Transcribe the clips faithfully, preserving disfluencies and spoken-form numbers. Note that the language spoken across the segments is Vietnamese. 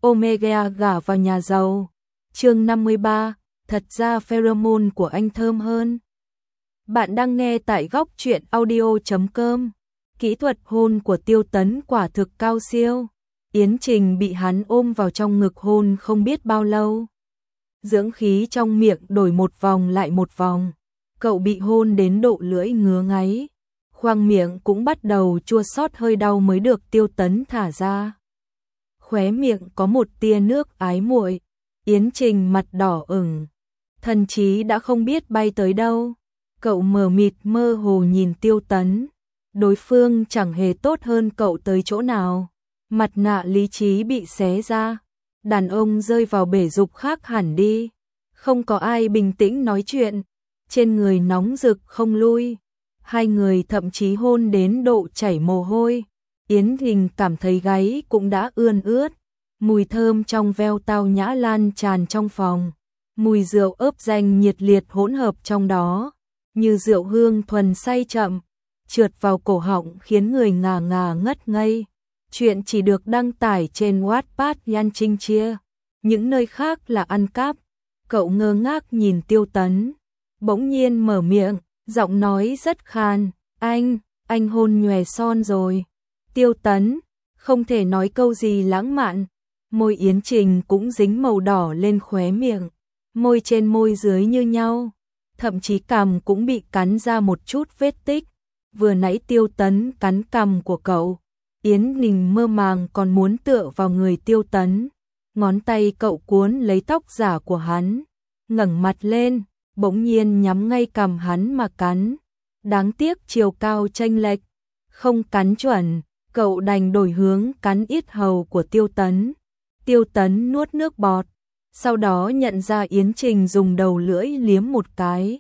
Omega gả vào nhà giàu. Chương năm mươi ba, thật ra pheromone của anh thơm hơn. Bạn đang nghe tại góc truyện audio chấm com. Kỹ thuật hôn của Tiêu Tấn quả thực cao siêu. Yến Trình bị hắn ôm vào trong ngực hôn không biết bao lâu. Dưỡng khí trong miệng đổi một vòng lại một vòng. Cậu bị hôn đến độ lưỡi ngứa ngáy. Khoang miệng cũng bắt đầu chua xót, hơi đau mới được Tiêu Tấn thả ra. Khóe miệng có một tia nước ái muội. Yến Trình mặt đỏ ửng, thần trí đã không biết bay tới đâu. Cậu mờ mịt mơ hồ nhìn Tiêu Tấn. Đối phương chẳng hề tốt hơn cậu tới chỗ nào. Mặt nạ lý trí bị xé ra. Đàn ông rơi vào bể dục khác hẳn đi. Không có ai bình tĩnh nói chuyện. Trên người nóng rực không lui. Hai người thậm chí hôn đến độ chảy mồ hôi. Yến Trình cảm thấy gáy cũng đã ươn ướt. Mùi thơm trong veo tao nhã lan tràn trong phòng. Mùi rượu ớp danh nhiệt liệt hỗn hợp trong đó. Như rượu hương thuần say chậm. Trượt vào cổ họng khiến người ngà ngà ngất ngây. Chuyện chỉ được đăng tải trên Wattpad Yan Trinh Chia. Những nơi khác là ăn cắp. Cậu ngơ ngác nhìn Tiêu Tấn. Bỗng nhiên mở miệng, giọng nói rất khan. Anh, anh hôn nhòe son rồi. Tiêu Tấn, không thể nói câu gì lãng mạn. Môi Yến Trình cũng dính màu đỏ lên khóe miệng. Môi trên môi dưới như nhau. Thậm chí cằm cũng bị cắn ra một chút vết tích. Vừa nãy Tiêu Tấn cắn cằm của cậu. Yến Trình mơ màng còn muốn tựa vào người Tiêu Tấn. Ngón tay cậu cuốn lấy tóc giả của hắn. Ngẩng mặt lên, bỗng nhiên nhắm ngay cằm hắn mà cắn. Đáng tiếc chiều cao chênh lệch, không cắn chuẩn. Cậu đành đổi hướng cắn yết hầu của Tiêu Tấn. Tiêu Tấn nuốt nước bọt. Sau đó nhận ra Yến Trình dùng đầu lưỡi liếm một cái.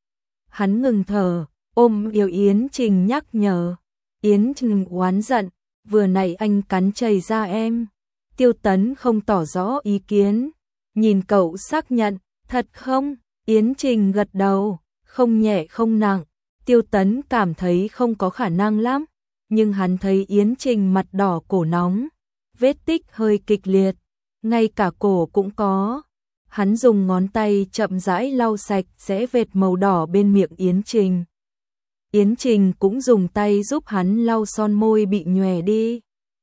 Hắn ngừng thở, ôm yêu Yến Trình nhắc nhở. Yến Trình oán giận, vừa nãy anh cắn chảy ra em. Tiêu Tấn không tỏ rõ ý kiến. Nhìn cậu xác nhận, thật không? Yến Trình gật đầu, không nhẹ không nặng. Tiêu Tấn cảm thấy không có khả năng lắm. Nhưng hắn thấy Yến Trình mặt đỏ cổ nóng. Vết tích hơi kịch liệt. Ngay cả cổ cũng có. Hắn dùng ngón tay chậm rãi lau sạch sẽ vệt màu đỏ bên miệng Yến Trình. Yến Trình cũng dùng tay giúp hắn lau son môi bị nhòe đi.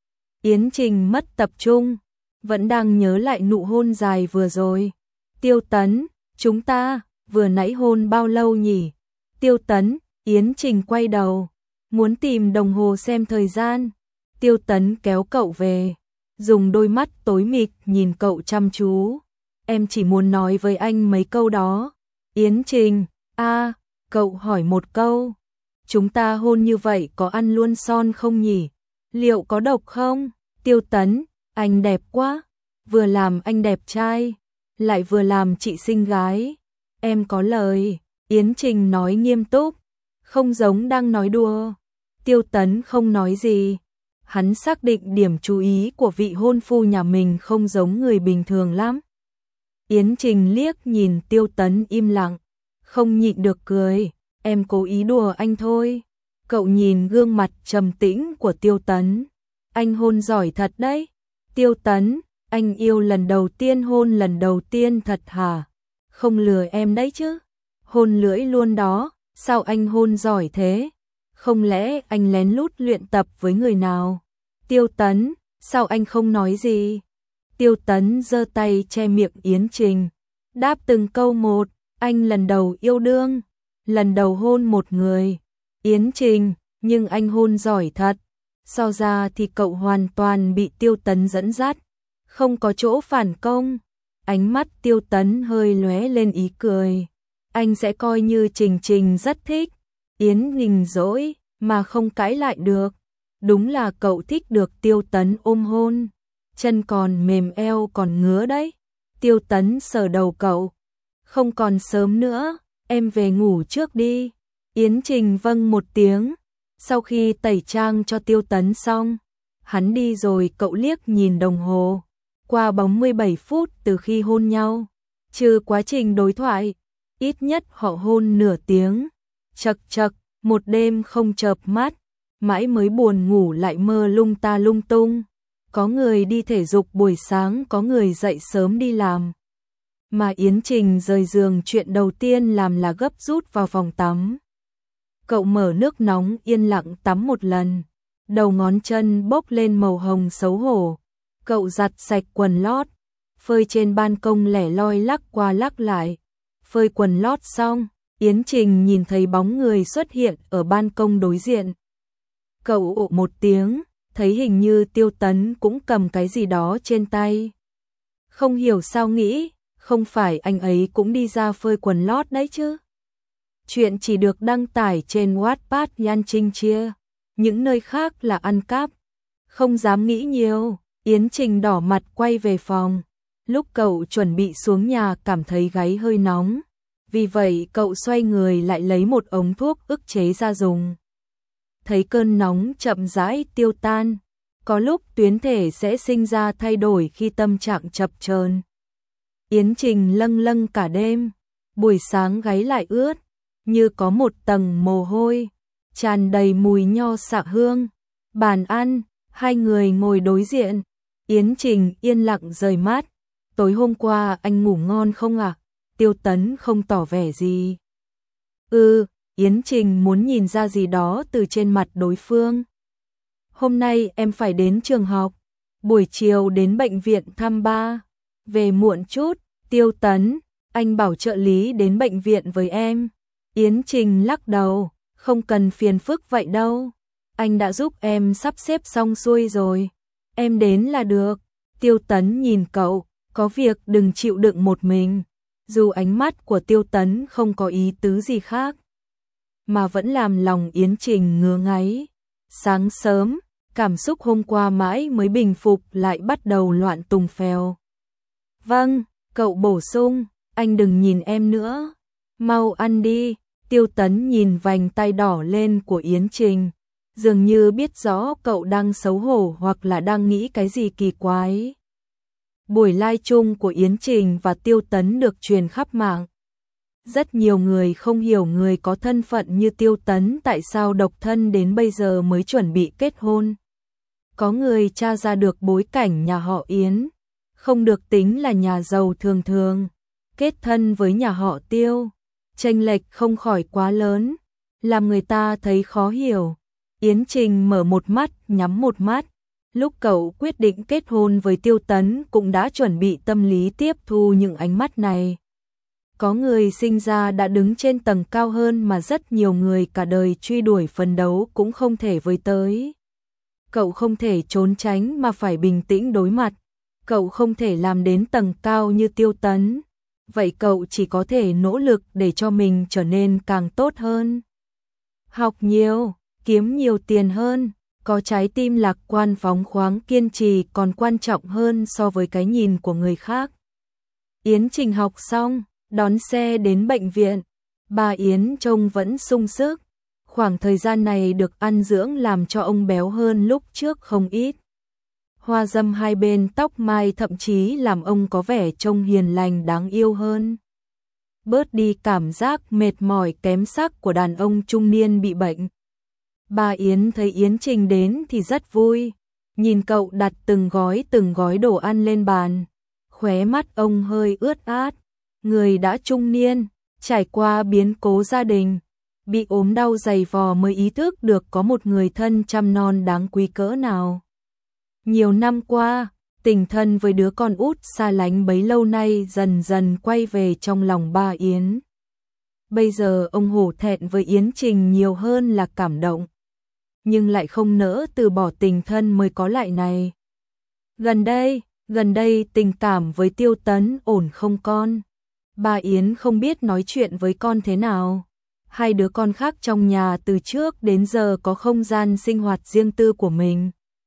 Yến Trình mất tập trung. Vẫn đang nhớ lại nụ hôn dài vừa rồi. Tiêu Tấn, chúng ta vừa nãy hôn bao lâu nhỉ? Tiêu Tấn, Yến Trình quay đầu. Muốn tìm đồng hồ xem thời gian. Tiêu Tấn kéo cậu về. Dùng đôi mắt tối mịt nhìn cậu chăm chú. Em chỉ muốn nói với anh mấy câu đó. Yến Trình, a à, cậu hỏi một câu. Chúng ta hôn như vậy có ăn luôn son không nhỉ? Liệu có độc không? Tiêu Tấn, anh đẹp quá. Vừa làm anh đẹp trai, lại vừa làm chị xinh gái. Em có lời. Yến Trình nói nghiêm túc, không giống đang nói đùa. Tiêu Tấn không nói gì. Hắn xác định điểm chú ý của vị hôn phu nhà mình không giống người bình thường lắm. Yến Trình liếc nhìn Tiêu Tấn im lặng, không nhịn được cười. Em cố ý đùa anh thôi. Cậu nhìn gương mặt trầm tĩnh của Tiêu Tấn. Anh hôn giỏi thật đấy. Tiêu Tấn, anh yêu lần đầu tiên hôn lần đầu tiên thật hả? Không lừa em đấy chứ. Hôn lưỡi luôn đó, sao anh hôn giỏi thế? Không lẽ anh lén lút luyện tập với người nào? Tiêu Tấn, sao anh không nói gì? Tiêu Tấn giơ tay che miệng Yến Trình. Đáp từng câu một, anh lần đầu yêu đương, lần đầu hôn một người. Yến Trình, nhưng anh hôn giỏi thật. So ra thì cậu hoàn toàn bị Tiêu Tấn dẫn dắt, không có chỗ phản công. Ánh mắt Tiêu Tấn hơi lóe lên ý cười. Anh sẽ coi như Trình Trình rất thích. Yến Trình dỗi mà không cãi lại được. Đúng là cậu thích được Tiêu Tấn ôm hôn. Chân còn mềm eo còn ngứa đấy. Tiêu Tấn sờ đầu cậu. Không còn sớm nữa, em về ngủ trước đi. Yến Trình vâng một tiếng. Sau khi tẩy trang cho Tiêu Tấn xong, hắn đi rồi. Cậu liếc nhìn đồng hồ. Qua bốn mươi bảy phút từ khi hôn nhau. Trừ quá trình đối thoại, ít nhất họ hôn nửa tiếng. Chật chật, một đêm không chợp mắt, mãi mới buồn ngủ lại mơ lung ta lung tung. Có người đi thể dục buổi sáng, có người dậy sớm đi làm. Mà Yến Trình rời giường chuyện đầu tiên làm là gấp rút vào phòng tắm. Cậu mở nước nóng yên lặng tắm một lần. Đầu ngón chân bốc lên màu hồng xấu hổ. Cậu giặt sạch quần lót, phơi trên ban công lẻ loi lắc qua lắc lại. Phơi quần lót xong, Yến Trình nhìn thấy bóng người xuất hiện ở ban công đối diện. Cậu ộ một tiếng, thấy hình như Tiêu Tấn cũng cầm cái gì đó trên tay. Không hiểu sao nghĩ, không phải anh ấy cũng đi ra phơi quần lót đấy chứ. Chuyện chỉ được đăng tải trên Wattpad Yan Trinh chia, những nơi khác là ăn cắp. Không dám nghĩ nhiều, Yến Trình đỏ mặt quay về phòng. Lúc cậu chuẩn bị xuống nhà cảm thấy gáy hơi nóng. Vì vậy cậu xoay người lại lấy một ống thuốc ức chế ra dùng. Thấy cơn nóng chậm rãi tiêu tan, có lúc tuyến thể sẽ sinh ra thay đổi khi tâm trạng chập chờn. Yến Trình lâng lâng cả đêm, buổi sáng gáy lại ướt, như có một tầng mồ hôi, tràn đầy mùi nho xạ hương. Bàn ăn, hai người ngồi đối diện, Yến Trình yên lặng rời mắt. Tối hôm qua anh ngủ ngon không ạ? À? Tiêu Tấn không tỏ vẻ gì. Ừ, Yến Trình muốn nhìn ra gì đó từ trên mặt đối phương. Hôm nay em phải đến trường học, buổi chiều đến bệnh viện thăm ba. Về muộn chút, Tiêu Tấn, anh bảo trợ lý đến bệnh viện với em. Yến Trình lắc đầu, không cần phiền phức vậy đâu. Anh đã giúp em sắp xếp xong xuôi rồi. Em đến là được. Tiêu Tấn nhìn cậu, có việc đừng chịu đựng một mình. Dù ánh mắt của Tiêu Tấn không có ý tứ gì khác, mà vẫn làm lòng Yến Trình ngứa ngáy. Sáng sớm, cảm xúc hôm qua mãi mới bình phục lại bắt đầu loạn tùng phèo. Vâng, cậu bổ sung, anh đừng nhìn em nữa. Mau ăn đi. Tiêu Tấn nhìn vành tay đỏ lên của Yến Trình, dường như biết rõ cậu đang xấu hổ hoặc là đang nghĩ cái gì kỳ quái. Buổi live chung của Yến Trình và Tiêu Tấn được truyền khắp mạng. Rất nhiều người không hiểu người có thân phận như Tiêu Tấn tại sao độc thân đến bây giờ mới chuẩn bị kết hôn. Có người tra ra được bối cảnh nhà họ Yến, không được tính là nhà giàu thường thường, kết thân với nhà họ Tiêu, chênh lệch không khỏi quá lớn, làm người ta thấy khó hiểu. Yến Trình mở một mắt, nhắm một mắt. Lúc cậu quyết định kết hôn với Tiêu Tấn cũng đã chuẩn bị tâm lý tiếp thu những ánh mắt này. Có người sinh ra đã đứng trên tầng cao hơn mà rất nhiều người cả đời truy đuổi phấn đấu cũng không thể với tới. Cậu không thể trốn tránh mà phải bình tĩnh đối mặt. Cậu không thể làm đến tầng cao như Tiêu Tấn. Vậy cậu chỉ có thể nỗ lực để cho mình trở nên càng tốt hơn. Học nhiều, kiếm nhiều tiền hơn. Có trái tim lạc quan phóng khoáng kiên trì còn quan trọng hơn so với cái nhìn của người khác. Yến Trình học xong, đón xe đến bệnh viện. Bà Yến trông vẫn sung sức. Khoảng thời gian này được ăn dưỡng làm cho ông béo hơn lúc trước không ít. Hoa râm hai bên tóc mai thậm chí làm ông có vẻ trông hiền lành đáng yêu hơn. Bớt đi cảm giác mệt mỏi kém sắc của đàn ông trung niên bị bệnh. Bà Yến thấy Yến Trình đến thì rất vui, nhìn cậu đặt từng gói từng gói đồ ăn lên bàn, khóe mắt ông hơi ướt át. Người đã trung niên, trải qua biến cố gia đình, bị ốm đau dày vò mới ý thức được có một người thân chăm non đáng quý cỡ nào. Nhiều năm qua, tình thân với đứa con út xa lánh bấy lâu nay dần dần quay về trong lòng bà Yến. Bây giờ ông hổ thẹn với Yến Trình nhiều hơn là cảm động, nhưng lại không nỡ từ bỏ tình thân mới có lại này. Gần đây, gần đây tình cảm với Tiêu Tấn ổn không con? Bà Yến không biết nói chuyện với con thế nào. Hai đứa con khác trong nhà từ trước đến giờ có không gian sinh hoạt riêng tư của mình.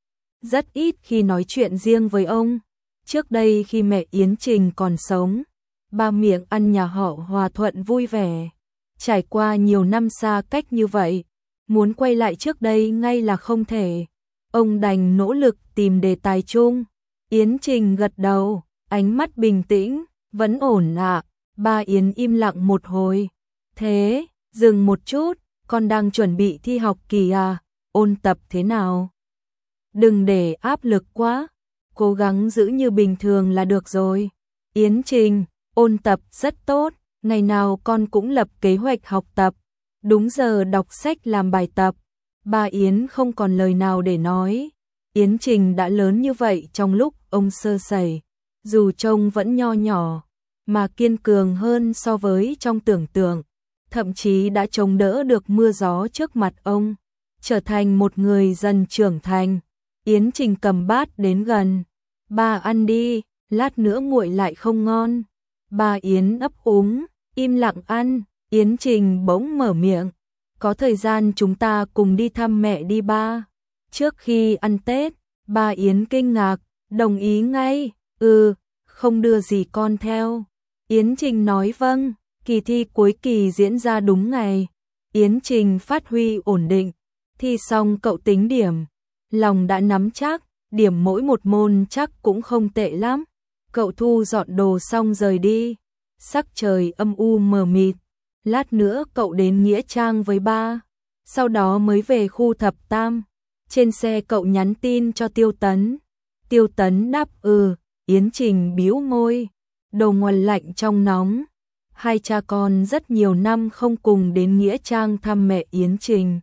Rất ít khi nói chuyện riêng với ông. Trước đây khi mẹ Yến Trình còn sống, ba miệng ăn nhà họ hòa thuận vui vẻ. Trải qua nhiều năm xa cách như vậy, muốn quay lại trước đây ngay là không thể. Ông đành nỗ lực tìm đề tài chung. Yến Trình gật đầu, ánh mắt bình tĩnh, vẫn ổn ạ. À. Ba Yến im lặng một hồi. Thế, dừng một chút, con đang chuẩn bị thi học kỳ à, ôn tập thế nào? Đừng để áp lực quá, cố gắng giữ như bình thường là được rồi. Yến Trình, ôn tập rất tốt, ngày nào con cũng lập kế hoạch học tập, đúng giờ đọc sách làm bài tập. Ba Yến không còn lời nào để nói. Yến Trình đã lớn như vậy trong lúc ông sơ sẩy, dù trông vẫn nho nhỏ, mà kiên cường hơn so với trong tưởng tượng, thậm chí đã chống đỡ được mưa gió trước mặt ông, trở thành một người dần trưởng thành. Yến Trình cầm bát đến gần. Ba ăn đi, lát nữa nguội lại không ngon. Ba Yến ấp úng, im lặng ăn. Yến Trình bỗng mở miệng. Có thời gian chúng ta cùng đi thăm mẹ đi ba. Trước khi ăn Tết, ba Yến kinh ngạc, đồng ý ngay. Ừ, không đưa gì con theo. Yến Trình nói vâng. Kỳ thi cuối kỳ diễn ra đúng ngày. Yến Trình phát huy ổn định. Thi xong cậu tính điểm. Lòng đã nắm chắc, điểm mỗi một môn chắc cũng không tệ lắm. Cậu thu dọn đồ xong rời đi. Sắc trời âm u mờ mịt. Lát nữa cậu đến Nghĩa Trang với ba. Sau đó mới về khu thập tam. Trên xe cậu nhắn tin cho Tiêu Tấn. Tiêu Tấn đáp ừ. Yến Trình bĩu môi. Đầu nguồn lạnh trong nóng. Hai cha con rất nhiều năm không cùng đến Nghĩa Trang thăm mẹ Yến Trình.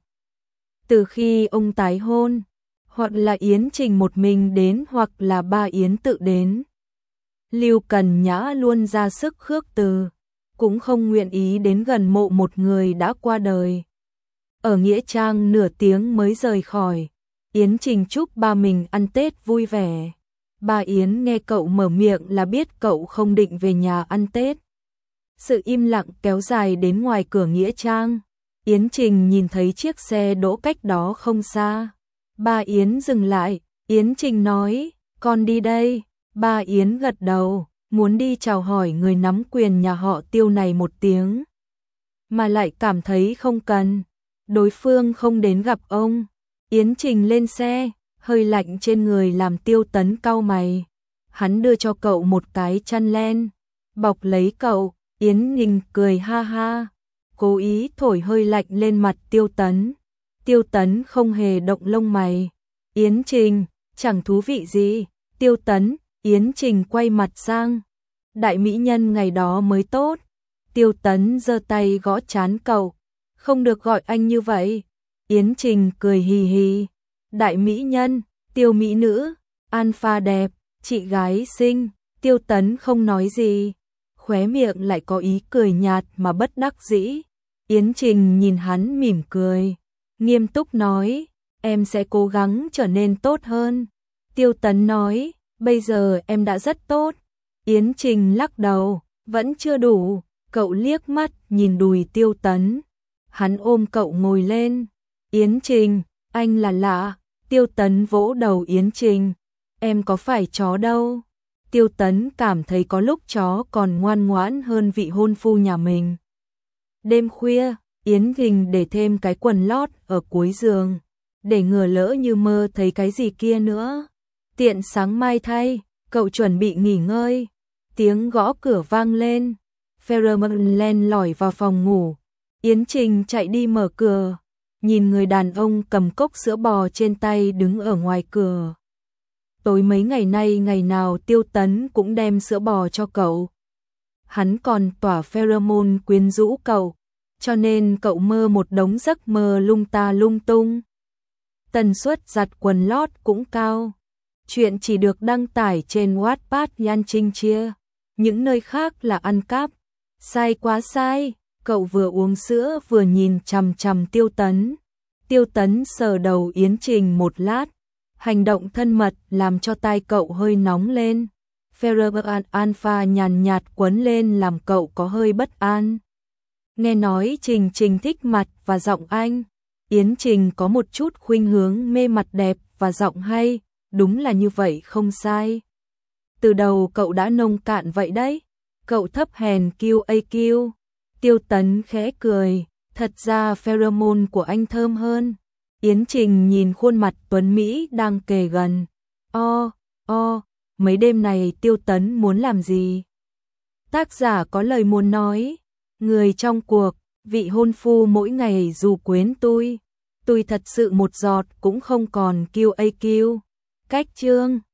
Từ khi ông tái hôn, hoặc là Yến Trình một mình đến hoặc là ba Yến tự đến. Lưu Cần Nhã luôn ra sức khước từ, cũng không nguyện ý đến gần mộ một người đã qua đời. Ở Nghĩa Trang nửa tiếng mới rời khỏi, Yến Trình chúc ba mình ăn Tết vui vẻ. Ba Yến nghe cậu mở miệng là biết cậu không định về nhà ăn Tết. Sự im lặng kéo dài đến ngoài cửa Nghĩa Trang. Yến Trình nhìn thấy chiếc xe đỗ cách đó không xa. Ba Yến dừng lại. Yến Trình nói, con đi đây. Ba Yến gật đầu, muốn đi chào hỏi người nắm quyền nhà họ Tiêu này một tiếng. Mà lại cảm thấy không cần. Đối phương không đến gặp ông. Yến Trình lên xe, hơi lạnh trên người làm Tiêu Tấn cau mày. Hắn đưa cho cậu một cái chăn len, bọc lấy cậu. Yến Trình cười ha ha, cố ý thổi hơi lạnh lên mặt Tiêu Tấn. Tiêu Tấn không hề động lông mày. Yến Trình, chẳng thú vị gì. Tiêu Tấn, Yến Trình quay mặt sang. Đại mỹ nhân ngày đó mới tốt. Tiêu Tấn giơ tay gõ trán cậu. Không được gọi anh như vậy. Yến Trình cười hì hì. Đại mỹ nhân, Tiêu mỹ nữ, alpha đẹp, chị gái xinh. Tiêu Tấn không nói gì, khóe miệng lại có ý cười nhạt mà bất đắc dĩ. Yến Trình nhìn hắn mỉm cười, nghiêm túc nói, em sẽ cố gắng trở nên tốt hơn. Tiêu Tấn nói, bây giờ em đã rất tốt. Yến Trình lắc đầu, vẫn chưa đủ. Cậu liếc mắt nhìn đùi Tiêu Tấn. Hắn ôm cậu ngồi lên. Yến Trình, anh là lạ. Tiêu Tấn vỗ đầu Yến Trình. Em có phải chó đâu. Tiêu Tấn cảm thấy có lúc chó còn ngoan ngoãn hơn vị hôn phu nhà mình. Đêm khuya, Yến Trình để thêm cái quần lót ở cuối giường, để ngừa lỡ như mơ thấy cái gì kia nữa. Tiện sáng mai thay, cậu chuẩn bị nghỉ ngơi. Tiếng gõ cửa vang lên. Pheromone len lỏi vào phòng ngủ. Yến Trình chạy đi mở cửa, nhìn người đàn ông cầm cốc sữa bò trên tay đứng ở ngoài cửa. Tối mấy ngày nay ngày nào Tiêu Tấn cũng đem sữa bò cho cậu. Hắn còn tỏa pheromone quyến rũ cậu, cho nên cậu mơ một đống giấc mơ lung ta lung tung. Tần suất giặt quần lót cũng cao. Chuyện chỉ được đăng tải trên Wattpad Yan Trinh Chia. Những nơi khác là ăn cắp. Sai quá sai. Cậu vừa uống sữa vừa nhìn chằm chằm Tiêu Tấn. Tiêu Tấn sờ đầu Yến Trình một lát. Hành động thân mật làm cho tai cậu hơi nóng lên. Pheromone alpha nhàn nhạt quấn lên làm cậu có hơi bất an. Nghe nói Trình Trình thích mặt và giọng anh. Yến Trình có một chút khuynh hướng mê mặt đẹp và giọng hay. Đúng là như vậy không sai. Từ đầu cậu đã nông cạn vậy đấy. Cậu thấp hèn Q A Q. Tiêu Tấn khẽ cười. Thật ra pheromone của anh thơm hơn. Yến Trình nhìn khuôn mặt tuấn Mỹ đang kề gần. O, o, mấy đêm này Tiêu Tấn muốn làm gì? Tác giả có lời muốn nói. Người trong cuộc, vị hôn phu mỗi ngày dù quến tôi. Tôi thật sự một giọt cũng không còn Q A Q. Cách chương